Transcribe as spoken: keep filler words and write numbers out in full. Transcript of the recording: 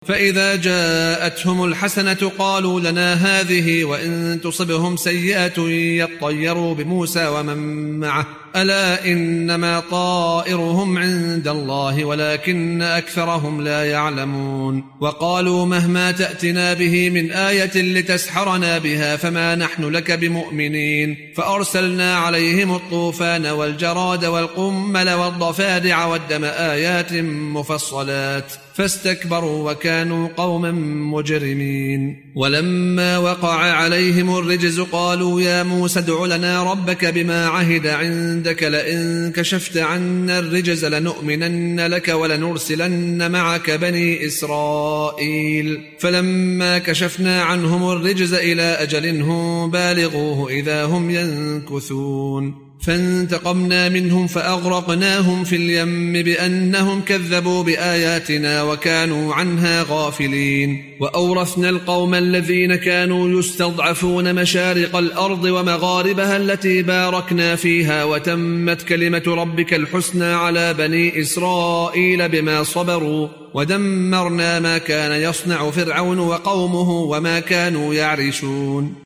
فإذا جاءتهم الحسنة قالوا لنا هذه، وإن تصبهم سيئة يطيروا بموسى ومن معه، ألا إنما طائرهم عند الله ولكن أكثرهم لا يعلمون. وقالوا مهما تأتنا به من آية لتسحرنا بها فما نحن لك بمؤمنين. فأرسلنا عليهم الطوفان والجراد والقمل والضفادع والدم آيات مفصلات فاستكبروا وكانوا قوما مجرمين. ولما وقع عليهم الرجز قالوا يا موسى ادع لنا ربك بما عهد عندك لئن كشفت عنا الرجز لنؤمنن لك ولنرسلن معك بني إسرائيل. فلما كشفنا عنهم الرجز إلى أجل هم بالغوه إذا هم ينكثون. فانتقمنا منهم فأغرقناهم في اليم بأنهم كذبوا بآياتنا وكانوا عنها غافلين. وأورثنا القوم الذين كانوا يستضعفون مشارق الأرض ومغاربها التي باركنا فيها، وتمت كلمة ربك الحسنى على بني إسرائيل بما صبروا، ودمرنا ما كان يصنع فرعون وقومه وما كانوا يعرشون.